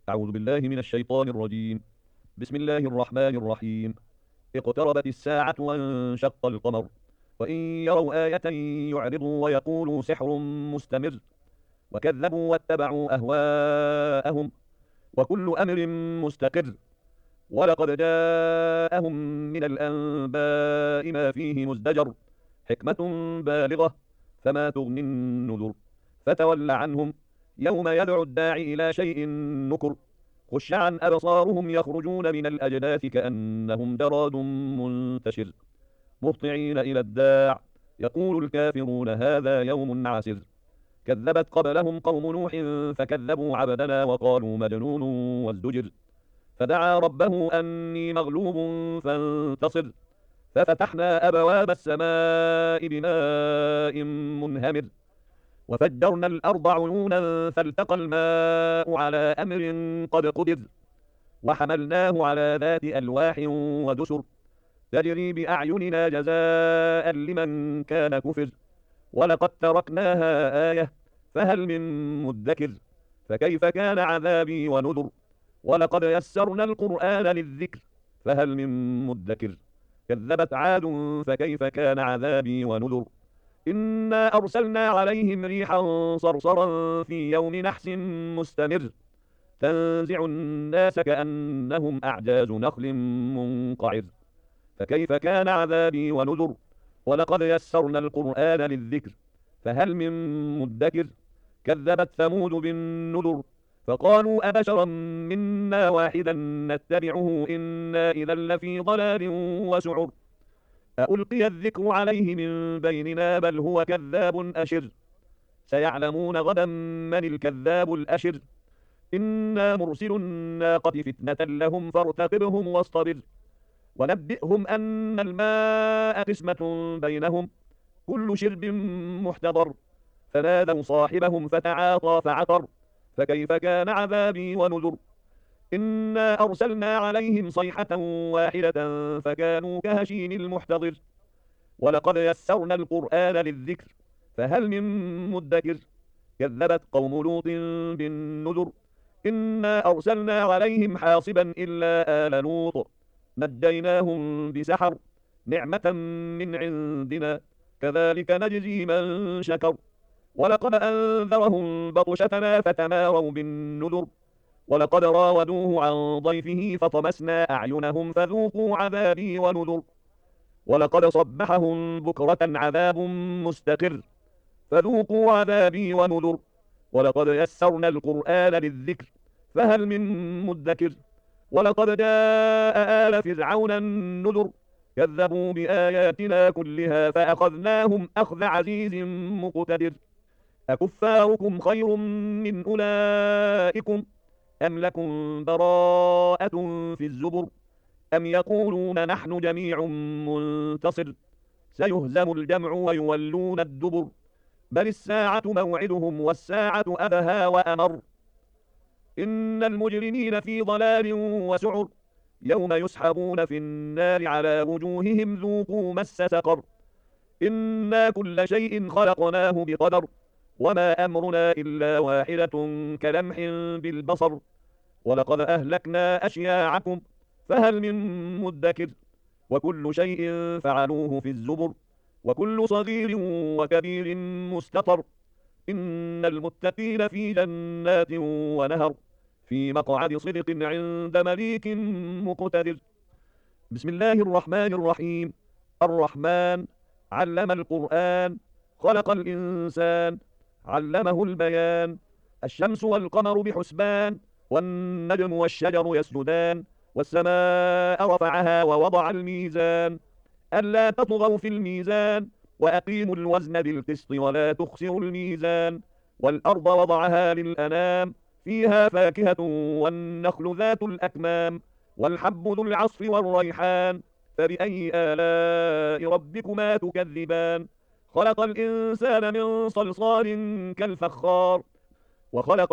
أعوذ بالله من الشيطان الرجيم. بسم الله الرحمن الرحيم. اقتربت الساعة وانشق القمر، وإن يروا آية يعرضوا ويقولوا سحر مستمر، وكذبوا واتبعوا أهواءهم، وكل أمر مستقر. ولقد جاءهم من الأنباء ما فيه مزدجر، حكمة بالغة، فما تغني النذر. فتول عنهم يوم يدعو الداعي إلى شيء نكر. خش عن أبصارهم يخرجون من الأجداث كأنهم جراد منتشر، مهطعين إلى الداع يقول الكافرون هذا يوم عسر. كذبت قبلهم قوم نوح فكذبوا عبدنا وقالوا مجنون وازدجر. فدعا ربه أني مغلوب فانتصر. ففتحنا أبواب السماء بماء منهمر، وفجرنا الأرض عيونا فالتقى الماء على أمر قد قدر. وحملناه على ذات ألواح ودسر، تجري بأعيننا جزاء لمن كان كفر. ولقد تركناها آية فهل من مدكر. فكيف كان عذابي ونذر. ولقد يسرنا القرآن للذكر فهل من مدكر. كذبت عاد فكيف كان عذابي ونذر. إنا أرسلنا عليهم ريحا صرصرا في يوم نحس مستمر، تنزع الناس كأنهم أعجاز نخل منقعر. فكيف كان عذابي ونذر. ولقد يسرنا القرآن للذكر فهل من مدكر. كذبت ثمود بالنذر فقالوا أبشرا منا واحدا نتبعه إنا إذا لفي ضلال وسعر. ألقي الذكر عليه من بيننا بل هو كذاب أشر. سيعلمون غدا من الكذاب الأشر. إنا مرسل الناقة فتنة لهم فارتقبهم واصطبر. ونبئهم أن الماء قسمة بينهم كل شرب محتضر. فنادوا صاحبهم فتعاطى فعقر. فكيف كان عذابي ونذر. إنا أرسلنا عليهم صيحة واحدة فكانوا كهشيم المحتضر. ولقد يسرنا القرآن للذكر فهل من مدكر. كذبت قوم لوط بالنذر إنا أرسلنا عليهم حاصبا إلا آل لوط نجيناهم بسحر نعمة من عندنا كذلك نجزي من شكر. ولقد أنذرهم بطشتنا فتماروا بالنذر. ولقد راودوه عن ضيفه فطمسنا أعينهم فذوقوا عذابي ونذر. ولقد صبحهم بكرة عذاب مستقر، فذوقوا عذابي ونذر. ولقد يسرنا القرآن للذكر فهل من مدكر. ولقد جاء آل فرعون النذر كذبوا بآياتنا كلها فأخذناهم أخذ عزيز مقتدر. أكفاركم خير من أولئكم أم لكم براءة في الزبر. أم يقولون نحن جميع منتصر. سيهزم الجمع ويولون الدبر. بل الساعة موعدهم والساعة أدهى وأمر. إن المجرمين في ضلال وسعر يوم يسحبون في النار على وجوههم ذوقوا مس سقر. إنا كل شيء خلقناه بقدر وما أمرنا إلا واحدة كلمح بالبصر. ولقد أهلكنا أشياعكم فهل من مدكر. وكل شيء فعلوه في الزبر وكل صغير وكبير مستطر. إن المتقين في جنات ونهر في مقعد صدق عند مليك مقتدر. بسم الله الرحمن الرحيم. الرحمن علم القرآن خلق الإنسان علمه البيان. الشمس والقمر بحسبان والنجم والشجر يسجدان. والسماء رفعها ووضع الميزان ألا تطغوا في الميزان وأقيموا الوزن بالقسط ولا تخسروا الميزان. والأرض وضعها للأنام فيها فاكهة والنخل ذات الأكمام والحب ذو العصف والريحان. فبأي آلاء ربكما تكذبان. خلق الإنسان من صلصال كالفخار وخلق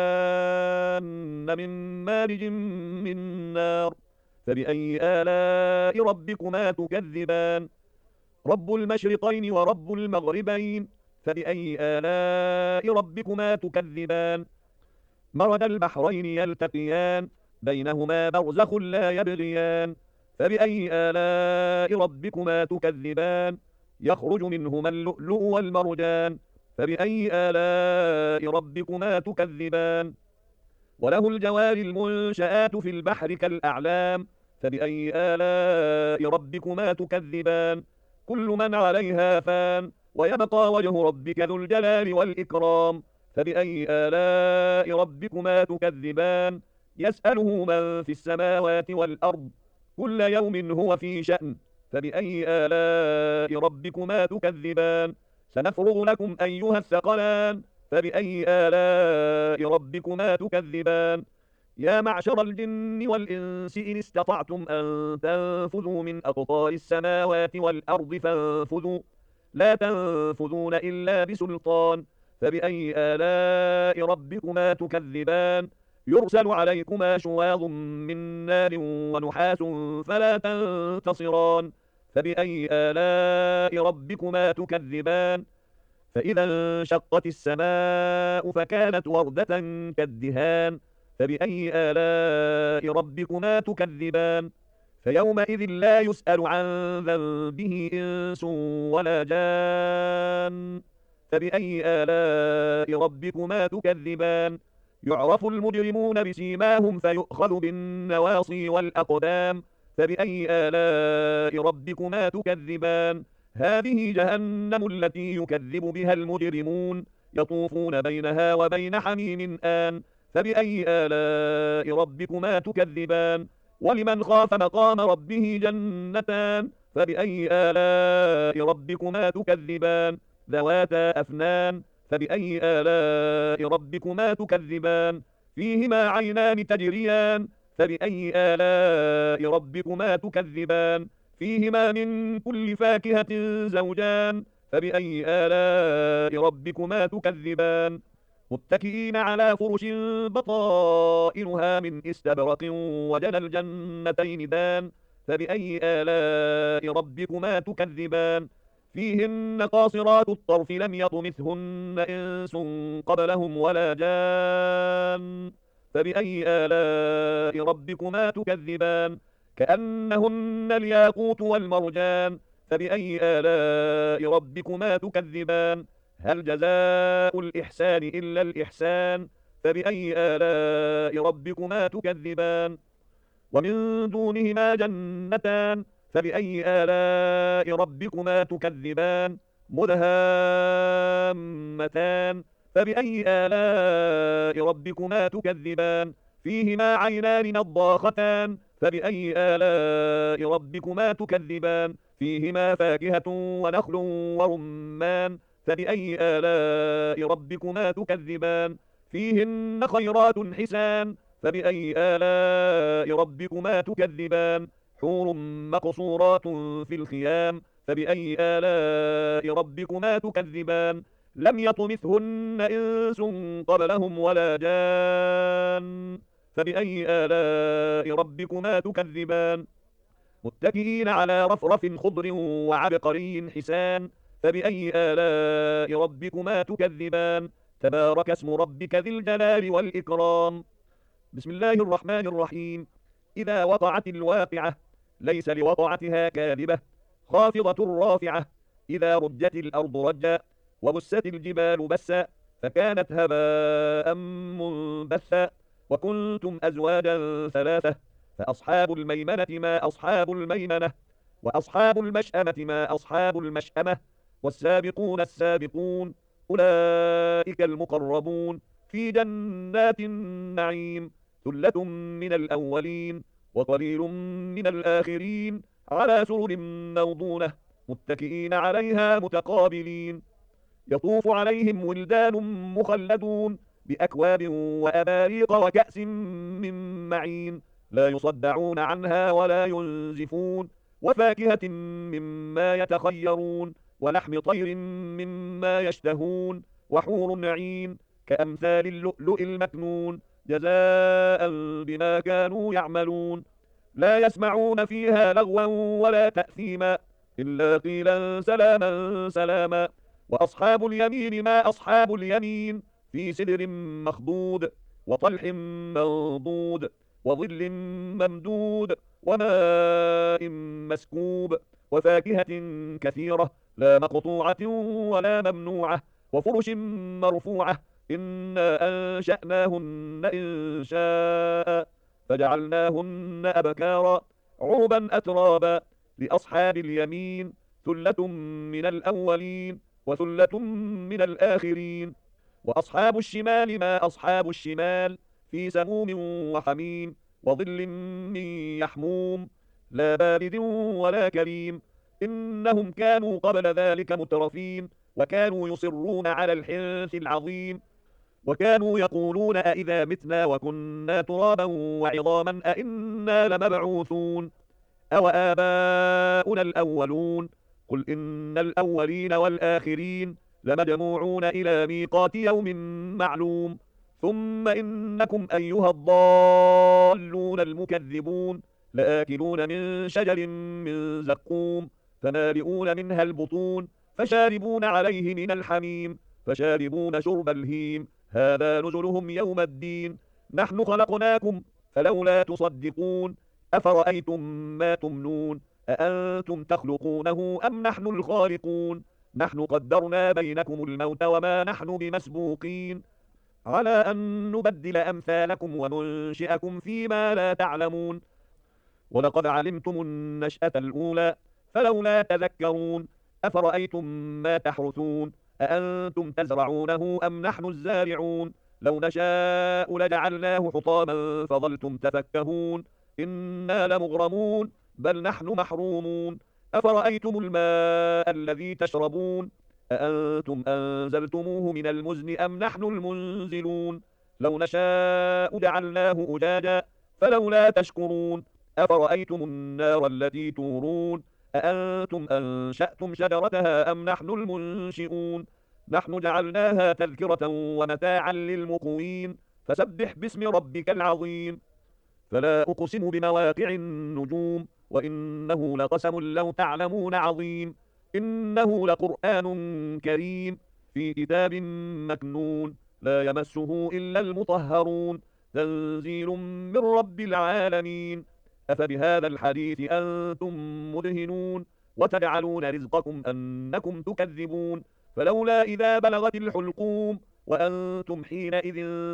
الجان من مارج من نار. فبأي آلاء ربكما تكذبان. رب المشرقين ورب المغربين فبأي آلاء ربكما تكذبان. مرج البحرين يلتقيان بينهما برزخ لا يبغيان فبأي آلاء ربكما تكذبان يخرج منهما اللؤلؤ والمرجان فبأي آلاء ربكما تكذبان وله الجوار المنشآت في البحر كالأعلام فبأي آلاء ربكما تكذبان كل من عليها فان ويبقى وجه ربك ذو الجلال والإكرام فبأي آلاء ربكما تكذبان يسأله من في السماوات والأرض كل يوم هو في شأن فبأي آلاء ربكما تكذبان سنفرغ لكم أيها الثقلان فبأي آلاء ربكما تكذبان يا معشر الجن والإنس إن استطعتم أن تنفذوا من أقطار السماوات والأرض فانفذوا لا تنفذون إلا بسلطان فبأي آلاء ربكما تكذبان يرسل عليكما شواظ من نار ونحاس فلا تنتصران فبأي آلاء ربكما تكذبان فإذا انشقت السماء فكانت وردة كالدهان فبأي آلاء ربكما تكذبان فيومئذ لا يسأل عن ذنبه إنس ولا جان فبأي آلاء ربكما تكذبان يعرف المجرمون بسيماهم فيؤخذ بالنواصي والأقدام فبأي آلاء ربكما تكذبان هذه جهنم التي يكذب بها المجرمون يطوفون بينها وبين حميم آن فبأي آلاء ربكما تكذبان ولمن خاف مقام ربه جنتان فبأي آلاء ربكما تكذبان ذواتا أفنان فبأي آلاء ربكما تكذبان فيهما عينان تجريان فبأي آلاء ربكما تكذبان فيهما من كل فاكهة زوجان فبأي آلاء ربكما تكذبان متكئين على فرش بطائنها من استبرق وجنى الجنتين دان فبأي آلاء ربكما تكذبان فيهن قاصرات الطرف لم يطمثهن إنس قبلهم ولا جان فبأي آلاء ربكما تكذبان كأنهن الياقوت والمرجان فبأي آلاء ربكما تكذبان هل جزاء الإحسان إلا الإحسان فبأي آلاء ربكما تكذبان ومن دونهما جنتان فبأي آلاء ربكما تكذبان مدهامتان فبأي آلاء ربكما تكذبان فيهما عينان نضاختان فبأي آلاء ربكما تكذبان فيهما فاكهة ونخل ورمان فبأي آلاء ربكما تكذبان فيهن خيرات حسان فبأي آلاء ربكما تكذبان حور مقصورات في الخيام فبأي آلاء ربكما تكذبان لم يطمثهن إنس قبلهم ولا جان فبأي آلاء ربكما تكذبان متكئين على رفرف خضر وعبقري حسان فبأي آلاء ربكما تكذبان تبارك اسم ربك ذي الجلال والإكرام بسم الله الرحمن الرحيم إذا وقعت الواقعة ليس لوقعتها كاذبة خافضة رافعة إذا رجت الأرض رجا وبست الجبال بسا فكانت هباء منبثا وكنتم أزواجا ثلاثة فأصحاب الميمنة ما أصحاب الميمنة وأصحاب المشأمة ما أصحاب المشأمة والسابقون السابقون أولئك المقربون في جنات النعيم ثلة من الأولين وقليل من الآخرين على سرر موضونة متكئين عليها متقابلين يطوف عليهم ولدان مخلدون بأكواب وأباريق وكأس من معين لا يصدعون عنها ولا ينزفون وفاكهة مما يتخيرون ولحم طير مما يشتهون وحور عين كأمثال اللؤلؤ المكنون جزاء بما كانوا يعملون لا يسمعون فيها لغوا ولا تأثيما إلا قيلا سلاما سلاما وأصحاب اليمين ما أصحاب اليمين في سدر مخضود وطلح منضود وظل ممدود وماء مسكوب وفاكهة كثيرة لا مقطوعة ولا ممنوعة وفرش مرفوعة إنا أنشأناهن إنشاء فجعلناهن أبكارا عربا أترابا لأصحاب اليمين ثلة من الأولين وثلة من الآخرين وأصحاب الشمال ما أصحاب الشمال في سموم وحميم وظل من يحموم لا بارد ولا كريم إنهم كانوا قبل ذلك مترفين وكانوا يصرون على الحنث العظيم وكانوا يقولون أئذا متنا وكنا ترابا وعظاما أئنا لمبعوثون أو آباؤنا الأولون قل إن الأولين والآخرين لمجموعون إلى ميقات يوم معلوم ثم إنكم أيها الضالون المكذبون لآكلون من شجر من زقوم فمالئون منها البطون فشاربون عليه من الحميم فشاربون شرب الهيم هذا نزلهم يوم الدين نحن خلقناكم فلولا تصدقون أفرأيتم ما تمنون أأنتم تخلقونه أم نحن الخالقون نحن قدرنا بينكم الموت وما نحن بمسبوقين على أن نبدل أمثالكم وننشئكم فيما لا تعلمون ولقد علمتم النشأة الأولى فلولا تذكرون أفرأيتم ما تحرثون أأنتم تزرعونه أم نحن الزارعون لو نشاء لجعلناه حطاما فظلتم تفكهون إنا لمغرمون بل نحن محرومون أفرأيتم الماء الذي تشربون أأنتم أنزلتموه من المزن أم نحن المنزلون لو نشاء جعلناه أجاجا فلولا تشكرون أفرأيتم النار التي تورون أأنتم أنشأتم شجرتها أم نحن المنشئون نحن جعلناها تذكرة ومتاعا للمقوين فسبح باسم ربك العظيم فلا أقسم بمواقع النجوم وإنه لقسم لو تعلمون عظيم إنه لقرآن كريم في كتاب مكنون لا يمسه إلا المطهرون تنزيل من رب العالمين أفبهذا الحديث أنتم مدهنون وتجعلون رزقكم أنكم تكذبون فلولا إذا بلغت الحلقوم وأنتم حينئذ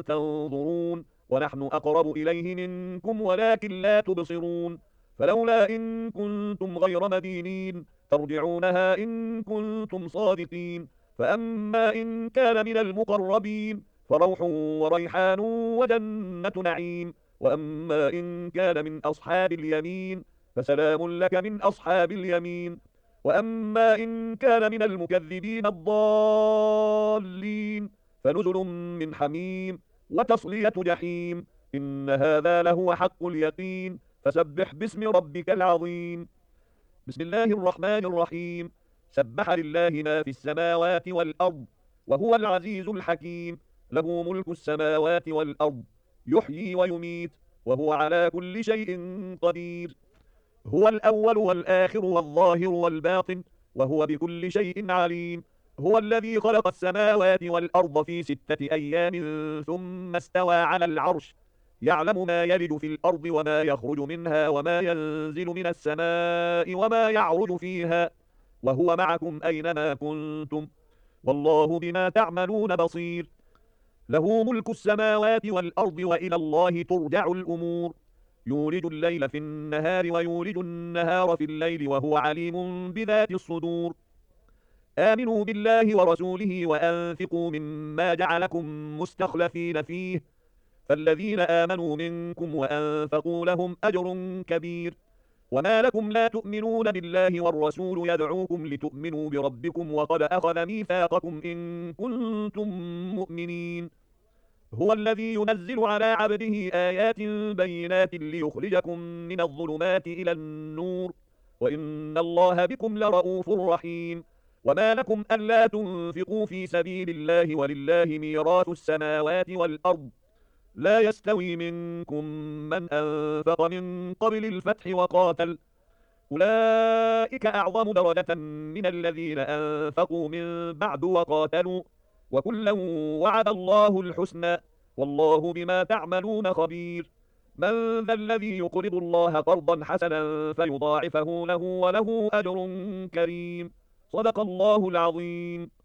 تنظرون ونحن أقرب إليه منكم ولكن لا تبصرون فلولا إن كنتم غير مدينين ترجعونها إن كنتم صادقين فأما إن كان من المقربين فروح وريحان وجنة نعيم وأما إن كان من أصحاب اليمين فسلام لك من أصحاب اليمين وأما إن كان من المكذبين الضالين فنزل من حميم وتصلية جحيم إن هذا لهو حق اليقين فسبح باسم ربك العظيم بسم الله الرحمن الرحيم سبح لله ما في السماوات والأرض وهو العزيز الحكيم له ملك السماوات والأرض يحيي ويميت وهو على كل شيء قدير هو الأول والآخر والظاهر والباطن وهو بكل شيء عليم هو الذي خلق السماوات والأرض في 6 أيام ثم استوى على العرش يعلم ما يلج في الأرض وما يخرج منها وما ينزل من السماء وما يعرج فيها وهو معكم أينما كنتم والله بما تعملون بصير له ملك السماوات والأرض وإلى الله ترجع الأمور يولج الليل في النهار ويولج النهار في الليل وهو عليم بذات الصدور آمنوا بالله ورسوله وأنفقوا مما جعلكم مستخلفين فيه فالذين آمنوا منكم وأنفقوا لهم أجر كبير وما لكم لا تؤمنون بالله والرسول يدعوكم لتؤمنوا بربكم وقد أخذ ميثاقكم إن كنتم مؤمنين هو الذي ينزل على عبده آيات بينات ليخرجكم من الظلمات إلى النور وإن الله بكم لرؤوف رحيم وما لكم ألا تنفقوا في سبيل الله ولله ميراث السماوات والأرض لا يستوي منكم من أنفق من قبل الفتح وقاتل أولئك أعظم درجة من الذين أنفقوا من بعد وقاتلوا وكلا وعد الله الحسنى والله بما تعملون خبير. من ذا الذي يقرض الله قرضا حسنا فيضاعفه له وله أجر كريم. صدق الله العظيم.